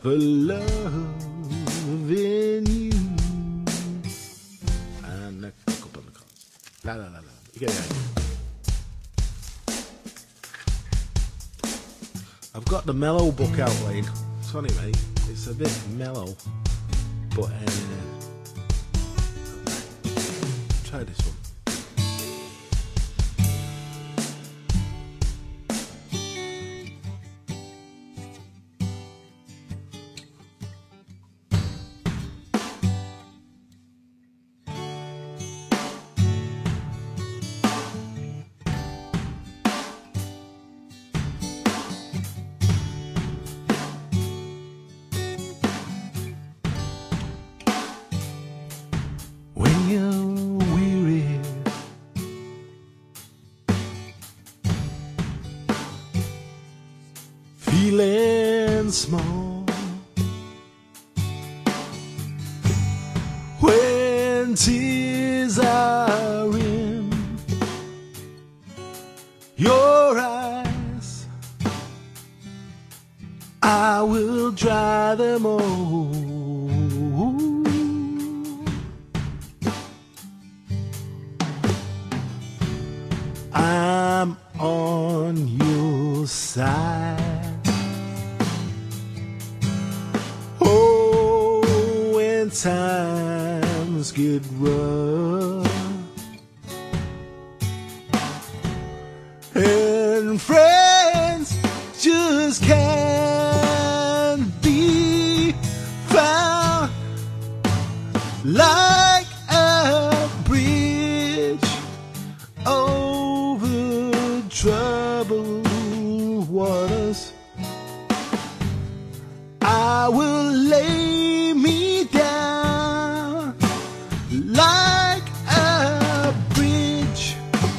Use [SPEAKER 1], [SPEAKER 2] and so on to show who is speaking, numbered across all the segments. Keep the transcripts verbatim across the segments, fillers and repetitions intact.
[SPEAKER 1] for loving you. And la la la la. You get it. I've got the mellow book out, Wayne. Sorry, mate. It's a bit mellow, but uh, try this one. When you're weary, feeling small, when tears are in your eyes, I will dry them all. I'm on your side. Oh, when times get rough and friends just can't be found, like a bridge over troubled waters, I will lay me down like a bridge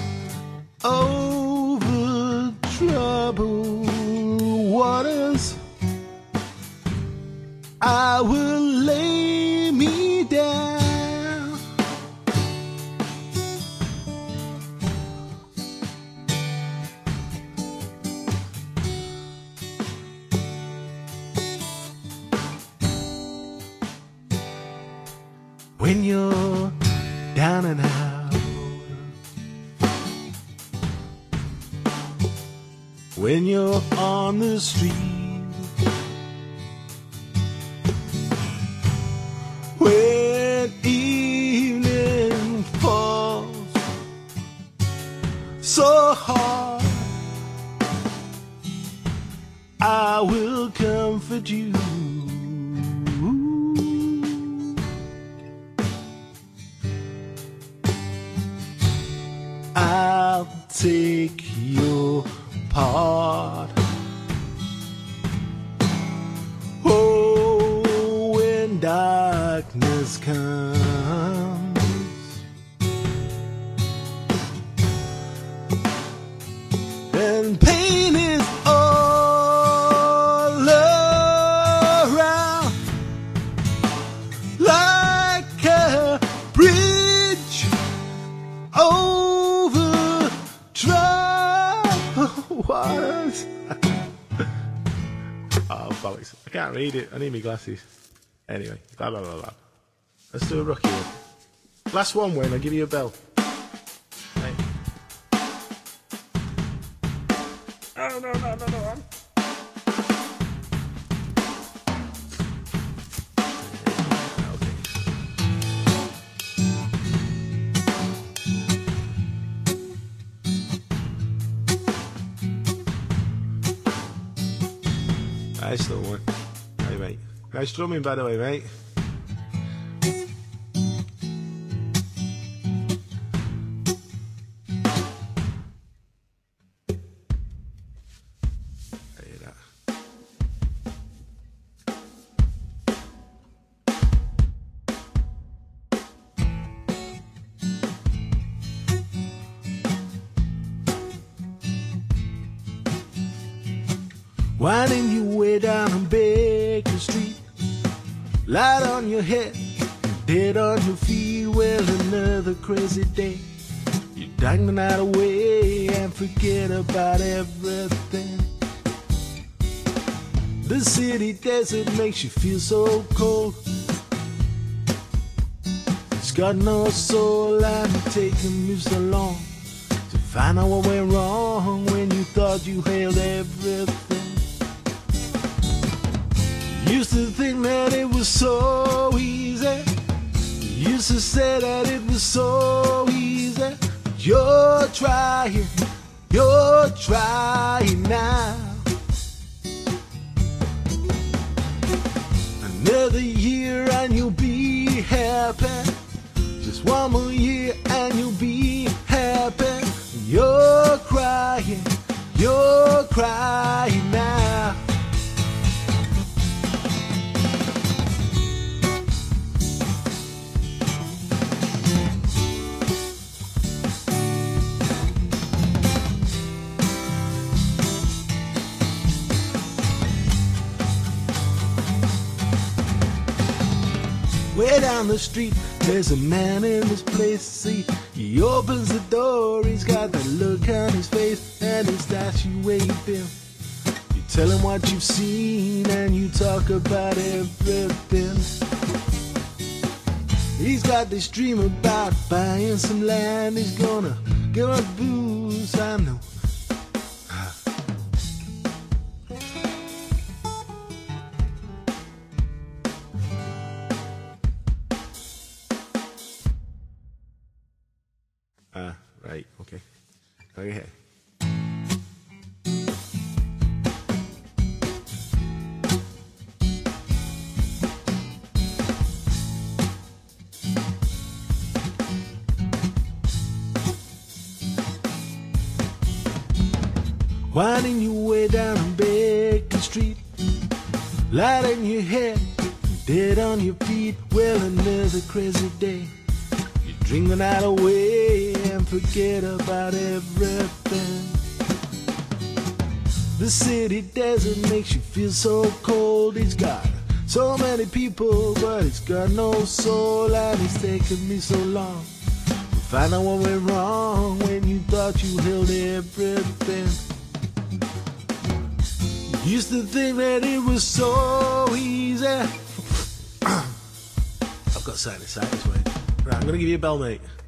[SPEAKER 1] over troubled waters. I will lay me down. When you're down and out, when you're on the street, when evening falls so hard, I will comfort you. I'll take your part. Oh, when darkness comes and pain is all around, like a bridge over troubled waters. Oh, bollocks. I can't read it. I need my glasses. Anyway, blah, blah, blah, blah. Let's do a rookie one. Last one, Wayne. I'll give you a bell. Hey. Oh, no, no, no, no. Nice little one. Hey, mate. Nice drumming, by the way, mate. Hear that. Winding your way down on Baker Street, light on your head, dead on your feet. Well, another crazy day. You dang the night away and forget about everything. The city desert makes you feel so cold. It's got no soul and it's taken me so long to find out what went wrong when you thought you held everything. You used to think that it was so easy. You used to say that it was so easy. You're trying, you're trying now. Another year and you'll be happy. Just one more year and you'll be happy. You're crying, you're crying now. Way down the street, there's a man in this place. See, he opens the door, he's got that look on his face, and he starts you where you've been. You tell him what you've seen, and you talk about everything. He's got this dream about buying some land. He's gonna give up booze, I know. Ah, uh, right, okay. Go ahead. Winding your way down on Baker Street, light in your head, dead on your feet. Well, another crazy day. Drink the night away and forget about everything. The city desert makes you feel so cold. It's got so many people, but it's got no soul. And it's taken me so long to find out what went wrong when you thought you held everything. You used to think that it was so easy. I've got sinusitis, mate. Right, I'm gonna give you a bell, mate.